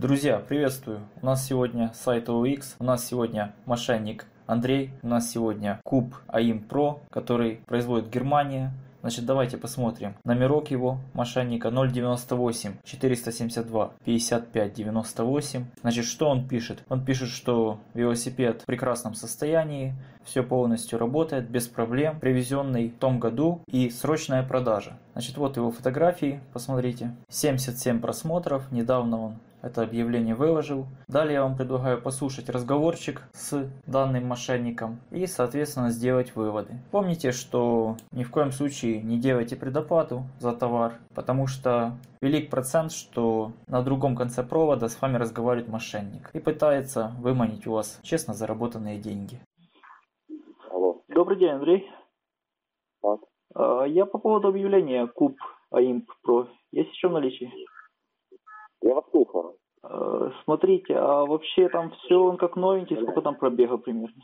Друзья, приветствую! У нас сегодня сайт OLX, у нас сегодня мошенник Андрей, у нас сегодня куб AIM Pro, который производит Германия. Значит, давайте посмотрим. Номерок его мошенника 098 472 55 98. Значит, что он пишет? Он пишет, что велосипед в прекрасном состоянии, все полностью работает, без проблем, привезенный в том году и срочная продажа. Значит, вот его фотографии, посмотрите. 77 просмотров, недавно он это объявление выложил. Далее я вам предлагаю послушать разговорчик с данным мошенником и, соответственно, сделать выводы. Помните, что ни в коем случае не делайте предоплату за товар, потому что велик процент, что на другом конце провода с вами разговаривает мошенник и пытается выманить у вас честно заработанные деньги. Алло. Добрый день, Андрей. Так. Я по поводу объявления куб AIM Pro. Есть еще в наличии? Я вас слушаю. Смотрите, а вообще там все он как новенький, сколько там пробега примерно?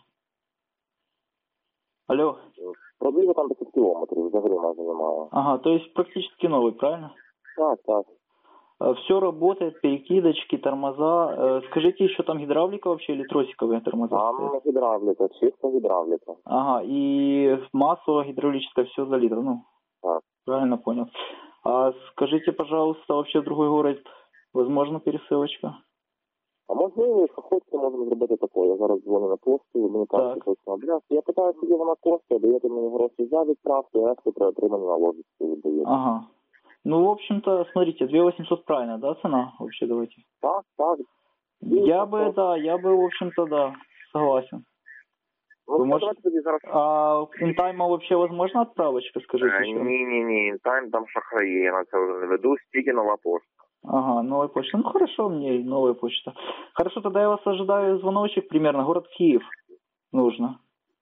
Алло. Пробіга там 10 кілометрів, взагалі майже немає. Ага, то есть практически новый, правильно? Так. Все работает, перекидочки, тормоза. Скажите, еще там гидравлика вообще или тросиковые тормоза? Там гідравліка, чисто гідравліка. Ага, и масло гидравлическое все залито, ну? Так. Правильно понял. А скажите, пожалуйста, вообще в другой город возможно пересылочка? А можливо, якщо хочете, можемо зробити таке. Я зараз дзвоню на пошту, мені кажуть, точно адрес. Я питаю, скільки вона коштує, даєте мені гроші за відправку, а решта при отриманні налогівки віддаєте. Ага. Ну, в общем-то, смотрите, 2800 правильно, да, цена вообще, давайте? Так. Я бы, в общем-то, да, согласен. Ну, давайте тоді зараз... А интайма вообще возможна отправочка, скажите? Ні, інтайм там шахраї, я на це не веду, стільки нова пошта. Ага, новая почта. Ну, хорошо, мне новая почта. Хорошо, тогда я вас ожидаю звоночек примерно. Город Киев нужно.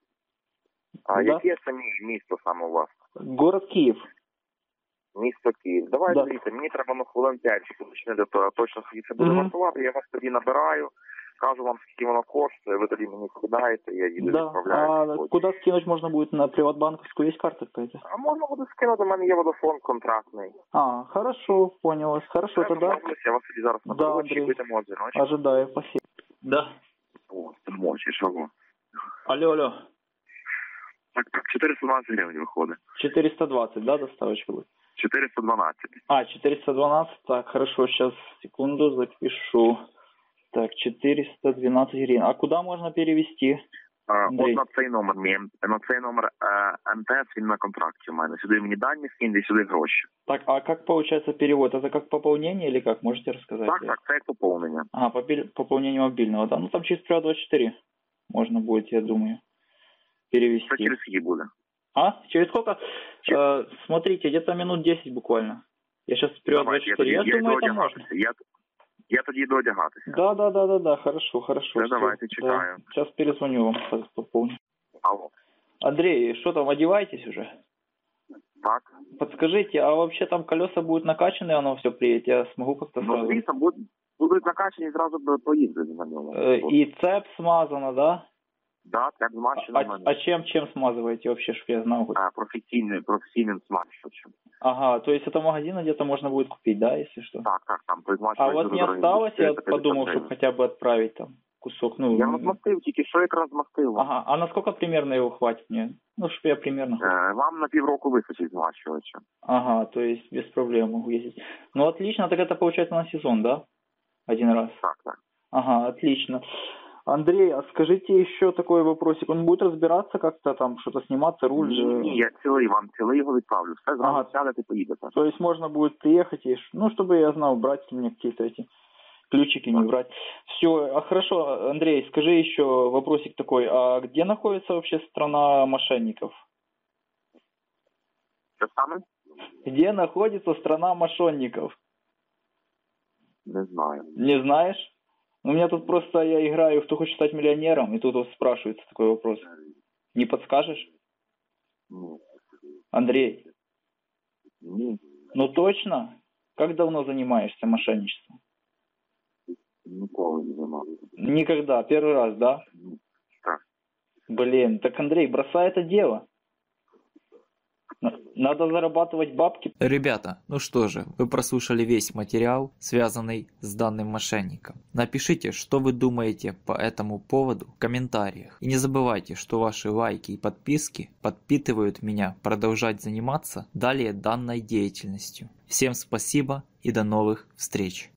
А да? яке це місто саме у вас? Город Киев. Місто Київ. Давайте, Да. дивіться, мені треба хвилин 5, щоб уточнити точно, скільки це буде вартувати. Я вас тоді набираю, кажу вам, скільки воно коштує, ви тоді мені скидаєте, я їду відправляю. А куда скинуть можно будет? На приватбанковскую есть карта какая-то? А можна буде скинути, у мене є водофон контрактний. А, хорошо, понял вас. Хорошо, тогда... Я вас тоді зараз наберу, очікуйте мого дзвіночку. Ожидаю, спасибо. Да. О, мочі, що? Алло. Так, 412 гривень виходить. 420, да, доставочка будет? 412. 412, так, хорошо, сейчас, секунду, запишу. Так, 412 гривен. А куда можно перевести? От на цей номер, МТС, він на контракті у мене. Сюди мені дані скиньте, сюди гроші. Так, а как получается перевод? Это как пополнение или как? Можете рассказать? Так, це як поповнення. Ага, пополнение мобильного, да? Ну, там через Приват24 можно будет, я думаю, перевести. Це через скільки буде? А? Через сколько? Смотрите, где-то минут 10 буквально. Я сейчас Приват24, я думаю, это можно. Я тоді йду одягатися. Да, хорошо. Давайте, чекаю. Да. Сейчас перезвоню вам, пополню. Алло. Андрей, что там, одеваетесь уже? Так. Подскажите, а вообще там колеса будут накачаны, оно все приедет? Я смогу как-то сразу? Ну, будуть накачані, зразу поїздити на ньому. И цепь смазана, да? Да, цепь змащена. А чем смазываете вообще, чтобы я знал? Професійним смазчувачем. Ага, то есть это магазин где-то можно будет купить, да, если что? Так, там призмачивач. А у вас не осталось, я подумал, чтобы хотя бы отправить там кусок, ну... Я размастил, тільки що якраз змастив. Ага, а на сколько примерно его хватит мне? Ну, чтобы я примерно... Вам на півроку вистачить змащувача. Ага, то есть без проблем могу ездить. Ну, отлично, так это получается на сезон, да? Один раз? Так. Ага, отлично. Андрей, а скажите еще такой вопросик. Он будет разбираться как-то там, что-то сниматься, руль? Ні, я вам цілий його відправлю. Все зразу сядете, поїдете. То есть можно будет приехать, и, ну, чтобы я знал, брать мне какие-то эти ключики, не брать. Все, а хорошо, Андрей, скажи еще вопросик такой. А где находится вообще страна мошенников? Что самое? Где находится страна мошенников? Не знаю. Не знаешь? У меня тут просто, я играю, кто хочет стать миллионером, и тут вот спрашивается такой вопрос. Не подскажешь? Нет. Андрей? Нет. Ну точно? Как давно занимаешься мошенничеством? Никогда не занимался. Никогда, первый раз, да? Да. Блин, так, Андрей, бросай это дело. Надо зарабатывать бабки. Ребята, ну что же, вы прослушали весь материал, связанный с данным мошенником. Напишите, что вы думаете по этому поводу в комментариях. И не забывайте, что ваши лайки и подписки подпитывают меня продолжать заниматься далее данной деятельностью. Всем спасибо и до новых встреч!